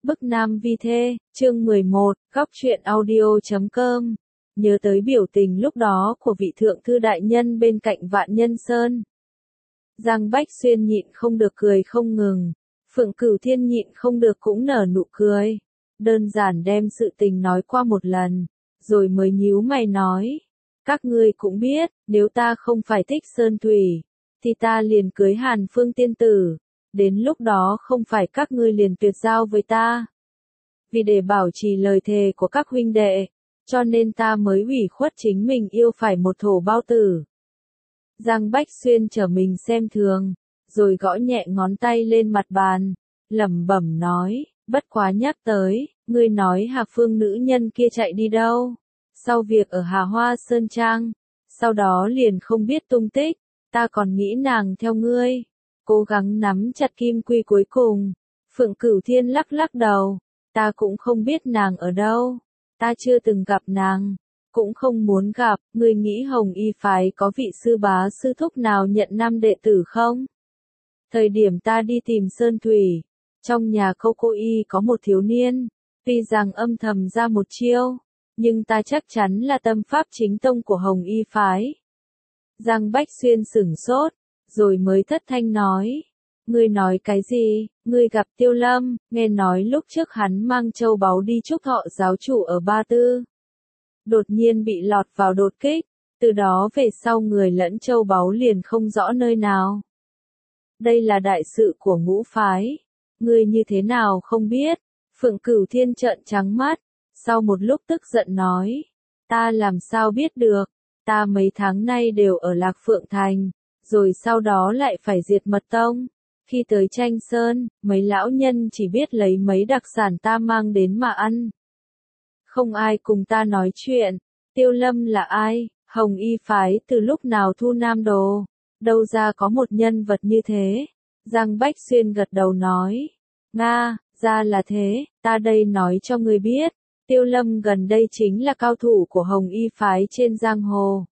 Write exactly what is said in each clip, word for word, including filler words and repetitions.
Bức Nam Vi Thê, chương mười một, góc truyện audio chấm com. Nhớ tới biểu tình lúc đó của vị thượng thư đại nhân bên cạnh Vạn Nhân Sơn. Giang Bách Xuyên nhịn không được cười không ngừng. Phượng Cửu Thiên nhịn không được cũng nở nụ cười. Đơn giản đem sự tình nói qua một lần, rồi mới nhíu mày nói. Các ngươi cũng biết, nếu ta không phải thích Sơn Thủy, thì ta liền cưới Hàn Phương tiên tử. Đến lúc đó không phải các ngươi liền tuyệt giao với ta. Vì để bảo trì lời thề của các huynh đệ, cho nên ta mới ủy khuất chính mình yêu phải một thổ bao tử. Giang Bách Xuyên trở mình xem thường, rồi gõ nhẹ ngón tay lên mặt bàn, lẩm bẩm nói, bất quá nhắc tới, ngươi nói Hà Phương nữ nhân kia chạy đi đâu? Sau việc ở Hà Hoa Sơn Trang, sau đó liền không biết tung tích, ta còn nghĩ nàng theo ngươi. Cố gắng nắm chặt kim quy cuối cùng. Phượng Cửu Thiên lắc lắc đầu. Ta cũng không biết nàng ở đâu. Ta chưa từng gặp nàng. Cũng không muốn gặp. Ngươi nghĩ Hồng Y phái có vị sư bá sư thúc nào nhận nam đệ tử không? Thời điểm ta đi tìm Sơn Thủy, trong nhà Câu Cô Y có một thiếu niên. Tuy rằng âm thầm ra một chiêu, nhưng ta chắc chắn là tâm pháp chính tông của Hồng Y phái. Giang Bách Xuyên sửng sốt, rồi mới thất thanh nói. Ngươi nói cái gì? Ngươi gặp Tiêu Lâm, nghe nói lúc trước hắn mang châu báu đi chúc thọ giáo chủ ở Ba Tư. Đột nhiên bị lọt vào đột kích, từ đó về sau người lẫn châu báu liền không rõ nơi nào. Đây là đại sự của ngũ phái. Ngươi như thế nào không biết? Phượng Cửu Thiên trợn trắng mắt, sau một lúc tức giận nói. Ta làm sao biết được? Ta mấy tháng nay đều ở Lạc Phượng Thành. Rồi sau đó lại phải diệt mật tông. Khi tới Tranh Sơn, mấy lão nhân chỉ biết lấy mấy đặc sản ta mang đến mà ăn. Không ai cùng ta nói chuyện. Tiêu Lâm là ai? Hồng Y phái từ lúc nào thu nam đồ? Đâu ra có một nhân vật như thế? Giang Bách Xuyên gật đầu nói. Nga, ra là thế, ta đây nói cho người biết. Tiêu Lâm gần đây chính là cao thủ của Hồng Y phái trên giang hồ.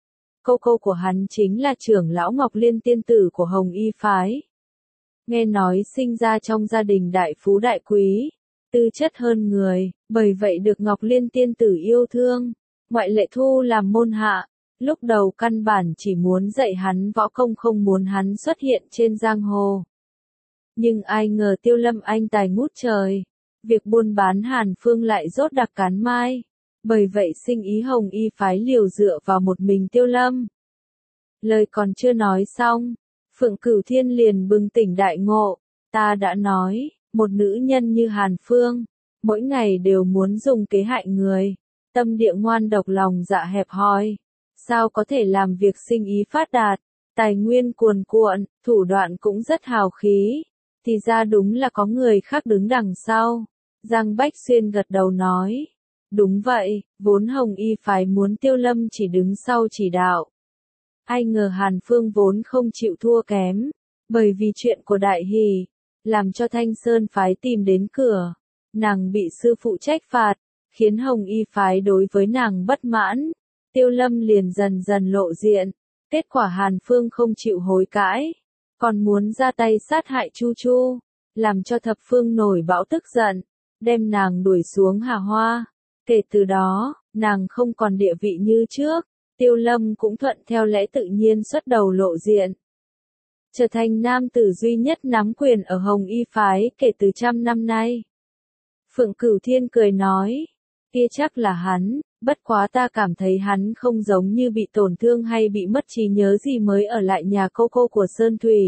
Cô cô của hắn chính là trưởng lão Ngọc Liên tiên tử của Hồng Y phái. Nghe nói sinh ra trong gia đình đại phú đại quý, tư chất hơn người, bởi vậy được Ngọc Liên tiên tử yêu thương, ngoại lệ thu làm môn hạ. Lúc đầu căn bản chỉ muốn dạy hắn võ công, không muốn hắn xuất hiện trên giang hồ. Nhưng ai ngờ Tiêu Lâm anh tài ngút trời, việc buôn bán Hàn Phương lại rốt đặc cán mai. Bởi vậy sinh ý Hồng Y phái liều dựa vào một mình Tiêu Lâm. Lời còn chưa nói xong, Phượng Cửu Thiên liền bừng tỉnh đại ngộ. Ta đã nói, một nữ nhân như Hàn Phương, mỗi ngày đều muốn dùng kế hại người, tâm địa ngoan độc lòng dạ hẹp hòi, sao có thể làm việc sinh ý phát đạt, tài nguyên cuồn cuộn, thủ đoạn cũng rất hào khí, thì ra đúng là có người khác đứng đằng sau. Giang Bách Xuyên gật đầu nói. Đúng vậy, vốn Hồng Y phái muốn Tiêu Lâm chỉ đứng sau chỉ đạo. Ai ngờ Hàn Phương vốn không chịu thua kém, bởi vì chuyện của Đại Hỷ, làm cho Thanh Sơn phái tìm đến cửa. Nàng bị sư phụ trách phạt, khiến Hồng Y phái đối với nàng bất mãn. Tiêu Lâm liền dần dần lộ diện, kết quả Hàn Phương không chịu hối cãi, còn muốn ra tay sát hại Chu Chu, làm cho Thập Phương nổi bão tức giận, đem nàng đuổi xuống Hà Hoa. Kể từ đó, nàng không còn địa vị như trước, Tiêu Lâm cũng thuận theo lẽ tự nhiên xuất đầu lộ diện. Trở thành nam tử duy nhất nắm quyền ở Hồng Y phái kể từ trăm năm nay. Phượng Cửu Thiên cười nói, kia chắc là hắn, bất quá ta cảm thấy hắn không giống như bị tổn thương hay bị mất trí nhớ gì mới ở lại nhà cô cô của Sơn Thủy.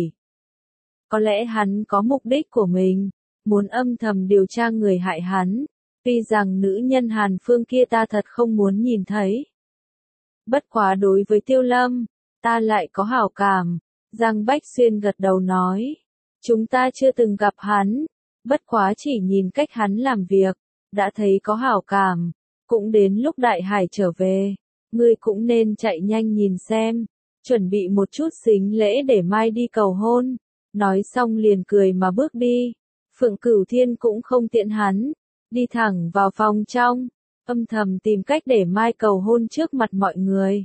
Có lẽ hắn có mục đích của mình, muốn âm thầm điều tra người hại hắn. Tuy rằng nữ nhân Hàn Phương kia ta thật không muốn nhìn thấy. Bất quá đối với Tiêu Lâm, ta lại có hảo cảm. Giang Bách Xuyên gật đầu nói. Chúng ta chưa từng gặp hắn. Bất quá chỉ nhìn cách hắn làm việc, đã thấy có hảo cảm. Cũng đến lúc Đại Hải trở về, ngươi cũng nên chạy nhanh nhìn xem. Chuẩn bị một chút xính lễ để mai đi cầu hôn. Nói xong liền cười mà bước đi. Phượng Cửu Thiên cũng không tiện hắn. Đi thẳng vào phòng trong, âm thầm tìm cách để mai cầu hôn trước mặt mọi người.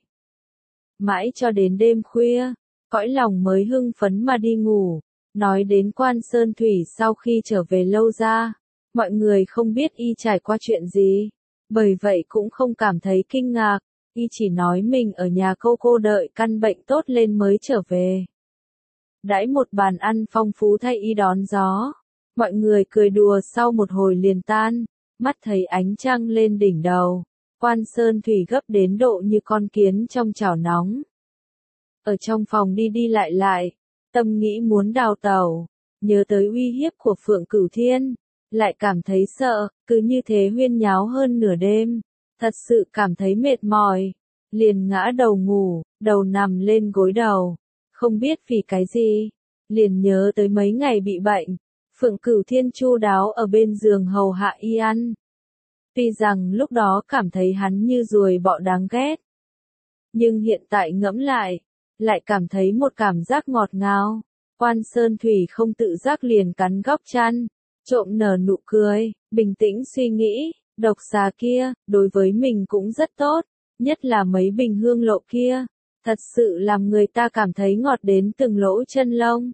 Mãi cho đến đêm khuya, cõi lòng mới hưng phấn mà đi ngủ. Nói đến Quan Sơn Thủy sau khi trở về Lâu Gia, Mọi người không biết y trải qua chuyện gì, bởi vậy cũng không cảm thấy kinh ngạc, y chỉ nói mình ở nhà cô cô đợi căn bệnh tốt lên mới trở về. Đãi một bàn ăn phong phú thay y đón gió, mọi người cười đùa sau một hồi liền tan, mắt thấy ánh trăng lên đỉnh đầu, Quan Sơn Thủy gấp đến độ như con kiến trong chảo nóng. Ở trong phòng đi đi lại lại, tâm nghĩ muốn đào tẩu, nhớ tới uy hiếp của Phượng Cửu Thiên, lại cảm thấy sợ, cứ như thế huyên nháo hơn nửa đêm, thật sự cảm thấy mệt mỏi, liền ngã đầu ngủ, đầu nằm lên gối đầu, không biết vì cái gì, liền nhớ tới mấy ngày bị bệnh, Phượng Cửu Thiên chu đáo ở bên giường hầu hạ y ăn. Tuy rằng lúc đó cảm thấy hắn như ruồi bọ đáng ghét, nhưng hiện tại ngẫm lại, lại cảm thấy một cảm giác ngọt ngào. Quan Sơn Thủy không tự giác liền cắn góc chăn, trộm nở nụ cười, bình tĩnh suy nghĩ, độc xà kia, đối với mình cũng rất tốt, nhất là mấy bình hương lộ kia, thật sự làm người ta cảm thấy ngọt đến từng lỗ chân lông.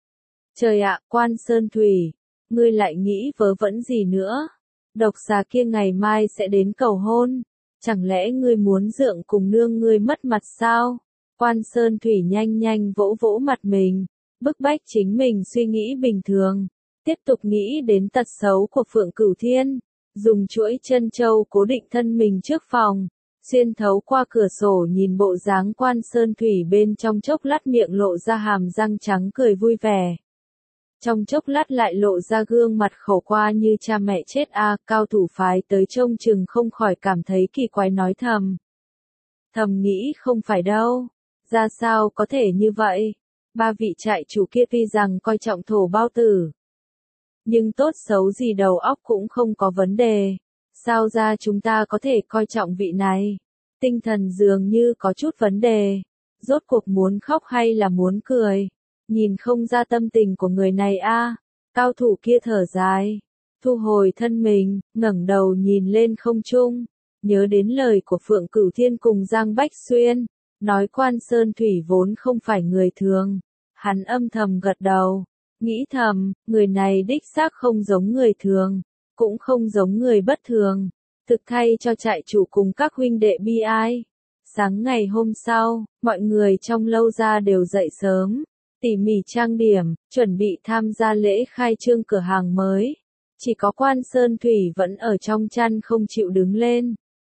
Trời ạ, Quan Sơn Thủy, ngươi lại nghĩ vớ vẩn gì nữa? Độc xà kia ngày mai sẽ đến cầu hôn, chẳng lẽ ngươi muốn dượng cùng nương ngươi mất mặt sao? Quan Sơn Thủy nhanh nhanh vỗ vỗ mặt mình, bức bách chính mình suy nghĩ bình thường, tiếp tục nghĩ đến tật xấu của Phượng Cửu Thiên, dùng chuỗi chân châu cố định thân mình trước phòng, xuyên thấu qua cửa sổ nhìn bộ dáng Quan Sơn Thủy bên trong chốc lát miệng lộ ra hàm răng trắng cười vui vẻ. Trong chốc lát lại lộ ra gương mặt khổ qua như cha mẹ chết a, cao thủ phái tới trông chừng không khỏi cảm thấy kỳ quái nói thầm. Thầm nghĩ không phải đâu, ra sao có thể như vậy, ba vị trại chủ kia tuy rằng coi trọng thổ bao tử, nhưng tốt xấu gì đầu óc cũng không có vấn đề, sao ra chúng ta có thể coi trọng vị này, tinh thần dường như có chút vấn đề, rốt cuộc muốn khóc hay là muốn cười. Nhìn không ra tâm tình của người này a, cao thủ kia thở dài, thu hồi thân mình, ngẩng đầu nhìn lên không trung, nhớ đến lời của Phượng Cửu Thiên cùng Giang Bách Xuyên, nói Quan Sơn Thủy vốn không phải người thường, hắn âm thầm gật đầu, nghĩ thầm, người này đích xác không giống người thường, cũng không giống người bất thường, thực thay cho trại chủ cùng các huynh đệ bi ai. Sáng ngày hôm sau, mọi người trong lâu gia đều dậy sớm, tỉ mỉ trang điểm, chuẩn bị tham gia lễ khai trương cửa hàng mới. Chỉ có Quan Sơn Thủy vẫn ở trong chăn không chịu đứng lên.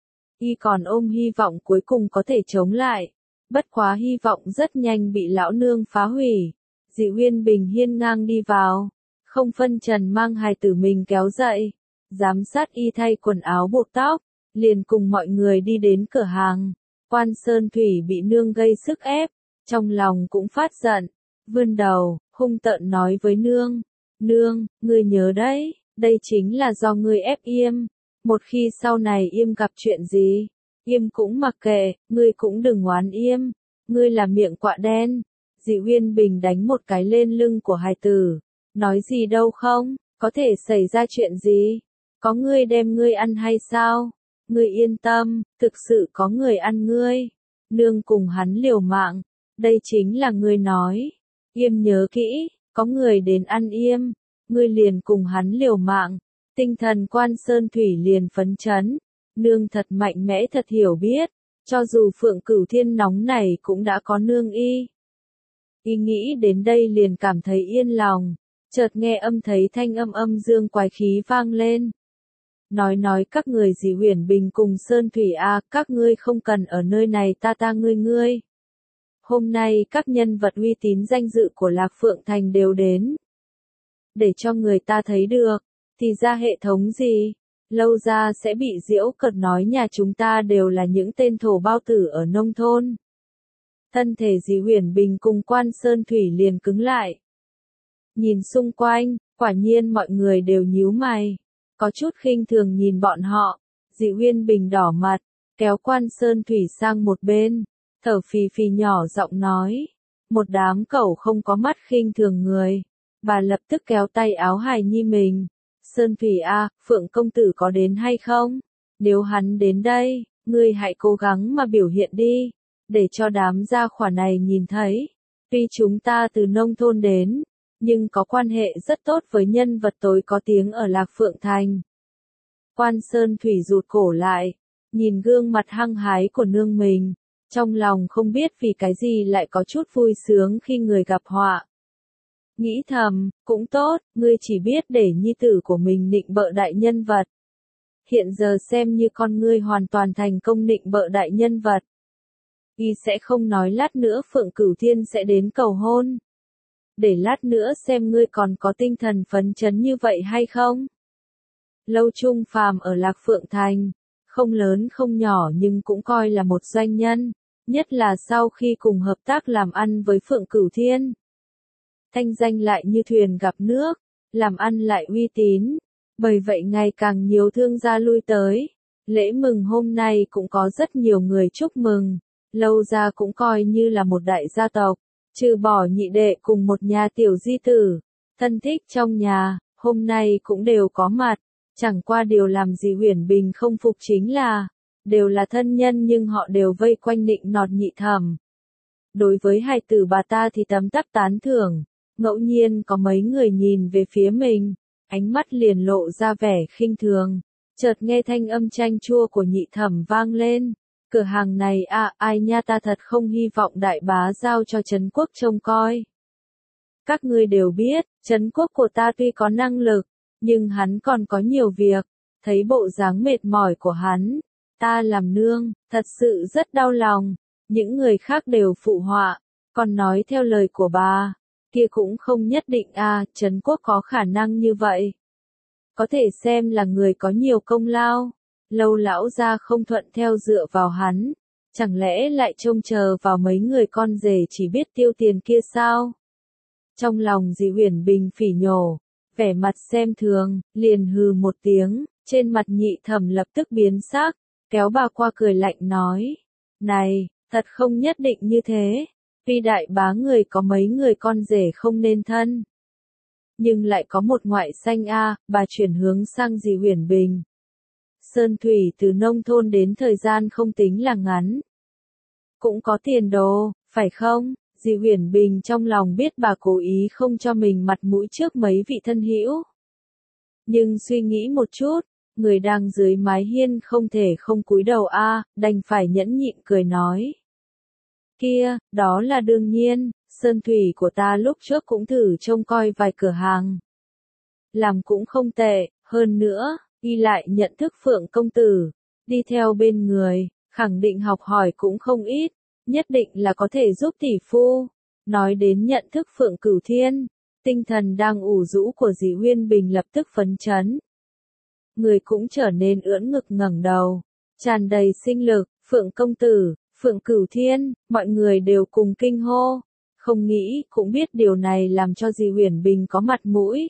Y còn ôm hy vọng cuối cùng có thể chống lại. Bất quá hy vọng rất nhanh bị lão nương phá hủy. Dị Uyên Bình hiên ngang đi vào. Không phân trần mang hài tử mình kéo dậy. Giám sát y thay quần áo buộc tóc. Liền cùng mọi người đi đến cửa hàng. Quan Sơn Thủy bị nương gây sức ép. Trong lòng cũng phát giận. Vươn đầu, hung tợn nói với nương, nương, ngươi nhớ đấy, đây chính là do ngươi ép Yêm, một khi sau này Yêm gặp chuyện gì, Yêm cũng mặc kệ, ngươi cũng đừng oán Yêm, ngươi là miệng quạ đen. Dị Uyên Bình đánh một cái lên lưng của hài tử, nói gì đâu không, có thể xảy ra chuyện gì, có ngươi đem ngươi ăn hay sao, ngươi yên tâm, thực sự có người ăn ngươi, nương cùng hắn liều mạng, đây chính là ngươi nói. Yêm nhớ kỹ, có người đến ăn Yêm, ngươi liền cùng hắn liều mạng, tinh thần Quan Sơn Thủy liền phấn chấn, nương thật mạnh mẽ thật hiểu biết, cho dù Phượng Cửu Thiên nóng này cũng đã có nương y. Y nghĩ đến đây liền cảm thấy yên lòng, chợt nghe âm thấy thanh âm âm dương quái khí vang lên. Nói nói các người Dị Uyển Bình cùng Sơn Thủy a, các ngươi không cần ở nơi này ta ta ngươi ngươi. Hôm nay các nhân vật uy tín danh dự của Lạc Phượng Thành đều đến. Để cho người ta thấy được, thì ra hệ thống gì, lâu ra sẽ bị giễu cợt nói nhà chúng ta đều là những tên thổ bao tử ở nông thôn. Thân thể Dị Uyển Bình cùng Quan Sơn Thủy liền cứng lại. Nhìn xung quanh, quả nhiên mọi người đều nhíu mày, có chút khinh thường nhìn bọn họ. Dị Uyên Bình đỏ mặt, kéo Quan Sơn Thủy sang một bên. Thở phì phì nhỏ giọng nói, một đám cẩu không có mắt khinh thường người. Bà lập tức kéo tay áo hài nhi mình. Sơn Thủy a, Phượng công tử có đến hay không? Nếu hắn đến đây, ngươi hãy cố gắng mà biểu hiện đi, để cho đám gia khỏa này nhìn thấy. Tuy chúng ta từ nông thôn đến, nhưng có quan hệ rất tốt với nhân vật tối có tiếng ở Lạc Phượng Thành. Quan Sơn Thủy rụt cổ lại, nhìn gương mặt hăng hái của nương mình, trong lòng không biết vì cái gì lại có chút vui sướng khi người gặp họa. Nghĩ thầm, cũng tốt, ngươi chỉ biết để nhi tử của mình nịnh bợ đại nhân vật. Hiện giờ xem như con ngươi hoàn toàn thành công nịnh bợ đại nhân vật. Y sẽ không nói lát nữa Phượng Cửu Thiên sẽ đến cầu hôn. Để lát nữa xem ngươi còn có tinh thần phấn chấn như vậy hay không. Lâu Trung Phàm ở Lạc Phượng Thành, không lớn không nhỏ nhưng cũng coi là một doanh nhân, nhất là sau khi cùng hợp tác làm ăn với Phượng Cửu Thiên. Thanh danh lại như thuyền gặp nước, làm ăn lại uy tín, bởi vậy ngày càng nhiều thương gia lui tới. Lễ mừng hôm nay cũng có rất nhiều người chúc mừng, Lâu gia cũng coi như là một đại gia tộc, trừ bỏ nhị đệ cùng một nhà tiểu di tử, thân thích trong nhà, hôm nay cũng đều có mặt, chẳng qua điều làm gì Huyền Bình không phục chính là, đều là thân nhân nhưng họ đều vây quanh nịnh nọt Nhị Thẩm. Đối với hài tử bà ta thì tấm tắc tán thưởng, ngẫu nhiên có mấy người nhìn về phía mình, ánh mắt liền lộ ra vẻ khinh thường, chợt nghe thanh âm chanh chua của Nhị Thẩm vang lên. Cửa hàng này à, ai nha, ta thật không hy vọng đại bá giao cho Trấn Quốc trông coi. Các ngươi đều biết, Trấn Quốc của ta tuy có năng lực, nhưng hắn còn có nhiều việc, thấy bộ dáng mệt mỏi của hắn, ta làm nương, thật sự rất đau lòng. Những người khác đều phụ họa, còn nói theo lời của bà, kia cũng không nhất định à, Trấn Quốc có khả năng như vậy. Có thể xem là người có nhiều công lao. Lâu lão gia không thuận theo dựa vào hắn, chẳng lẽ lại trông chờ vào mấy người con rể chỉ biết tiêu tiền kia sao? Trong lòng dì Huyền Bình phỉ nhổ, vẻ mặt xem thường, liền hừ một tiếng, trên mặt Nhị Thẩm lập tức biến sắc, kéo bà qua cười lạnh nói, này, thật không nhất định như thế, tuy đại bá người có mấy người con rể không nên thân. Nhưng lại có một ngoại xanh a, bà chuyển hướng sang dì Huyền Bình. Sơn Thủy từ nông thôn đến thời gian không tính là ngắn. Cũng có tiền đồ, phải không? Dì Huyền Bình trong lòng biết bà cố ý không cho mình mặt mũi trước mấy vị thân hữu. Nhưng suy nghĩ một chút, người đang dưới mái hiên không thể không cúi đầu a, đành phải nhẫn nhịn cười nói. Kia, đó là đương nhiên, Sơn Thủy của ta lúc trước cũng thử trông coi vài cửa hàng. Làm cũng không tệ, hơn nữa. Y lại nhận thức Phượng công tử, đi theo bên người, khẳng định học hỏi cũng không ít, nhất định là có thể giúp tỷ phu. Nói đến nhận thức Phượng Cửu Thiên, tinh thần đang ủ rũ của dì Huyền Bình lập tức phấn chấn. Người cũng trở nên ưỡn ngực ngẩng đầu, tràn đầy sinh lực, Phượng công tử, Phượng Cửu Thiên, mọi người đều cùng kinh hô, không nghĩ cũng biết điều này làm cho dì Huyền Bình có mặt mũi.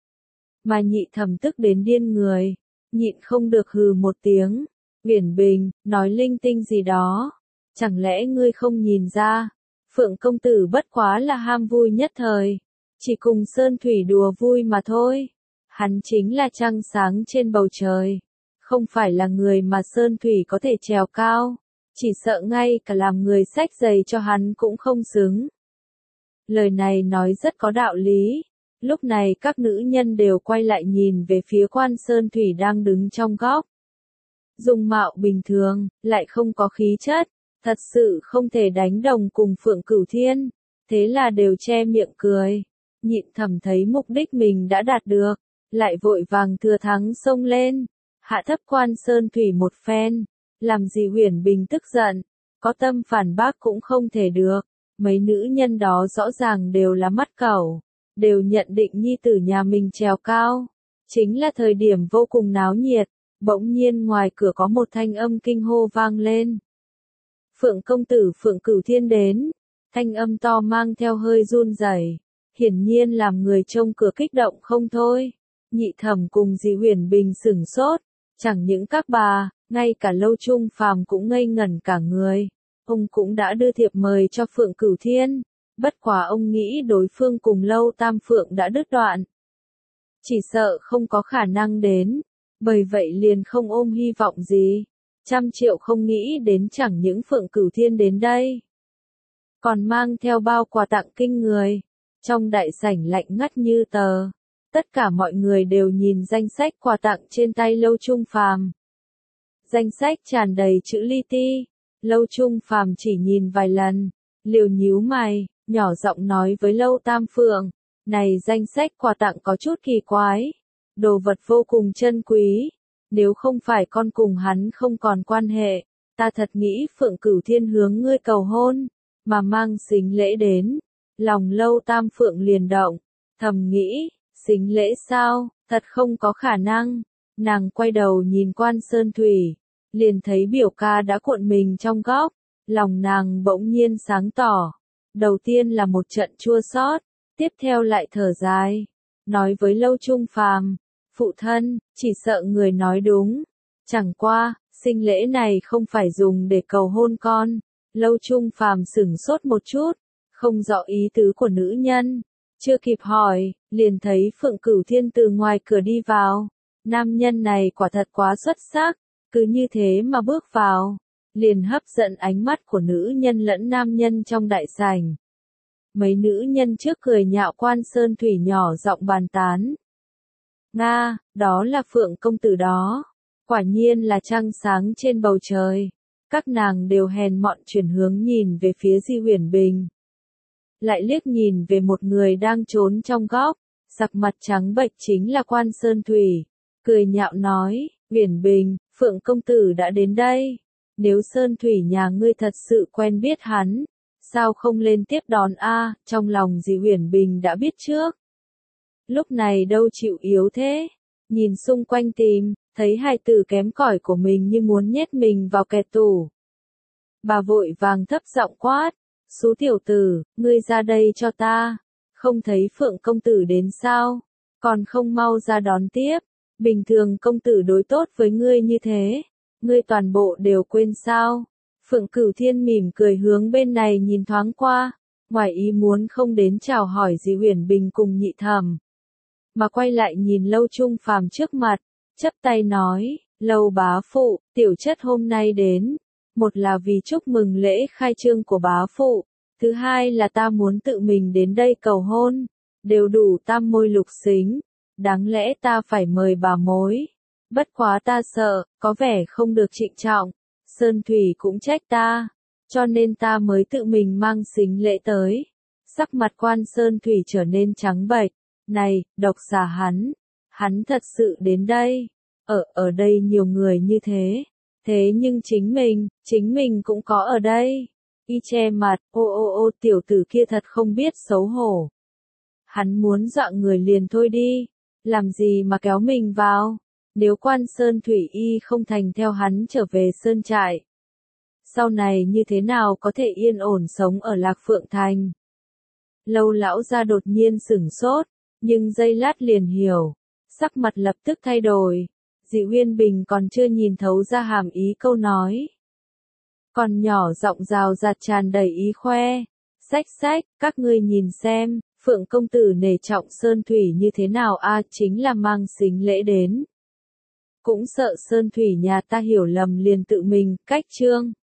Mà Nhị Thẩm tức đến điên người. Nhịn không được hừ một tiếng, Huyền Bình, nói linh tinh gì đó, chẳng lẽ ngươi không nhìn ra, Phượng công tử bất quá là ham vui nhất thời, chỉ cùng Sơn Thủy đùa vui mà thôi, hắn chính là trăng sáng trên bầu trời, không phải là người mà Sơn Thủy có thể trèo cao, chỉ sợ ngay cả làm người xách giày cho hắn cũng không xứng. Lời này nói rất có đạo lý. Lúc này các nữ nhân đều quay lại nhìn về phía Quan Sơn Thủy đang đứng trong góc. Dung mạo bình thường, lại không có khí chất, thật sự không thể đánh đồng cùng Phượng Cửu Thiên, thế là đều che miệng cười. Nhịn Thẩm thấy mục đích mình đã đạt được, lại vội vàng thừa thắng xông lên, hạ thấp Quan Sơn Thủy một phen, làm dì Huyền Bình tức giận, có tâm phản bác cũng không thể được, mấy nữ nhân đó rõ ràng đều là mắt cẩu. Đều nhận định nhi tử nhà mình trèo cao. Chính là thời điểm vô cùng náo nhiệt, bỗng nhiên ngoài cửa có một thanh âm kinh hô vang lên. Phượng công tử Phượng Cửu Thiên đến, thanh âm to mang theo hơi run rẩy, hiển nhiên làm người trông cửa kích động không thôi. Nhị Thẩm cùng dì Huyền Bình sửng sốt, chẳng những các bà, ngay cả Lâu Trung Phàm cũng ngây ngẩn cả người. Ông cũng đã đưa thiệp mời cho Phượng Cửu Thiên. Bất quá ông nghĩ đối phương cùng Lâu Tam Phượng đã đứt đoạn. Chỉ sợ không có khả năng đến, bởi vậy liền không ôm hy vọng gì. Trăm triệu không nghĩ đến chẳng những Phượng Cửu Thiên đến đây. Còn mang theo bao quà tặng kinh người. Trong đại sảnh lạnh ngắt như tờ, tất cả mọi người đều nhìn danh sách quà tặng trên tay Lâu Trung Phàm. Danh sách tràn đầy chữ li ti, Lâu Trung Phàm chỉ nhìn vài lần, liều nhíu mày, nhỏ giọng nói với Lâu Tam Phượng, này danh sách quà tặng có chút kỳ quái, đồ vật vô cùng chân quý, nếu không phải con cùng hắn không còn quan hệ, ta thật nghĩ Phượng Cửu Thiên hướng ngươi cầu hôn, mà mang sính lễ đến. Lòng Lâu Tam Phượng liền động, thầm nghĩ, sính lễ sao, thật không có khả năng. Nàng quay đầu nhìn Quan Sơn Thủy, liền thấy biểu ca đã cuộn mình trong góc, lòng nàng bỗng nhiên sáng tỏ. Đầu tiên là một trận chua xót, tiếp theo lại thở dài, nói với Lâu Trung Phàm, phụ thân, chỉ sợ người nói đúng, chẳng qua, sinh lễ này không phải dùng để cầu hôn con. Lâu Trung Phàm sửng sốt một chút, không rõ ý tứ của nữ nhân, chưa kịp hỏi, liền thấy Phượng Cửu Thiên từ ngoài cửa đi vào. Nam nhân này quả thật quá xuất sắc, cứ như thế mà bước vào, liền hấp dẫn ánh mắt của nữ nhân lẫn nam nhân trong đại sảnh. Mấy nữ nhân trước cười nhạo Quan Sơn Thủy nhỏ giọng bàn tán. Nga, đó là Phượng công tử đó, quả nhiên là trăng sáng trên bầu trời. Các nàng đều hèn mọn chuyển hướng nhìn về phía Di Huyền Bình. Lại liếc nhìn về một người đang trốn trong góc, sắc mặt trắng bệch chính là Quan Sơn Thủy, cười nhạo nói, Huyền Bình, Phượng công tử đã đến đây, nếu Sơn Thủy nhà ngươi thật sự quen biết hắn, sao không lên tiếp đón a? Trong lòng Di Huyền Bình đã biết trước. Lúc này đâu chịu yếu thế, nhìn xung quanh tìm, thấy hai tử kém cỏi của mình như muốn nhét mình vào kẹt tủ. Bà vội vàng thấp giọng quát, Sú tiểu tử, ngươi ra đây cho ta, không thấy Phượng công tử đến sao, còn không mau ra đón tiếp, bình thường công tử đối tốt với ngươi như thế, ngươi toàn bộ đều quên sao. Phượng Cửu Thiên mỉm cười hướng bên này nhìn thoáng qua, ngoài ý muốn không đến chào hỏi Di Huyền Bình cùng Nhị Thẩm, mà quay lại nhìn Lâu Trung Phàm trước mặt, chắp tay nói, Lâu bá phụ, tiểu chất hôm nay đến, một là vì chúc mừng lễ khai trương của bá phụ, thứ hai là ta muốn tự mình đến đây cầu hôn, đều đủ tam môi lục xính, đáng lẽ ta phải mời bà mối, bất quá ta sợ, có vẻ không được trịnh trọng, Sơn Thủy cũng trách ta, cho nên ta mới tự mình mang sính lễ tới. Sắc mặt Quan Sơn Thủy trở nên trắng bệch, này, độc xà hắn, hắn thật sự đến đây, ở, ở đây nhiều người như thế, thế nhưng chính mình, chính mình cũng có ở đây, y che mặt, ô ô ô tiểu tử kia thật không biết xấu hổ. Hắn muốn dọa người liền thôi đi, làm gì mà kéo mình vào, nếu Quan Sơn Thủy y không thành theo hắn trở về sơn trại. Sau này như thế nào có thể yên ổn sống ở Lạc Phượng Thành? Lâu lão gia đột nhiên sửng sốt, nhưng giây lát liền hiểu, sắc mặt lập tức thay đổi. Dị Huyên Bình còn chưa nhìn thấu ra hàm ý câu nói, còn nhỏ giọng rào rạt tràn đầy ý khoe, xách xách, các ngươi nhìn xem, Phượng công tử nể trọng Sơn Thủy như thế nào a, chính là mang sính lễ đến. Cũng sợ Sơn Thủy nhà ta hiểu lầm liền tự mình cách trương.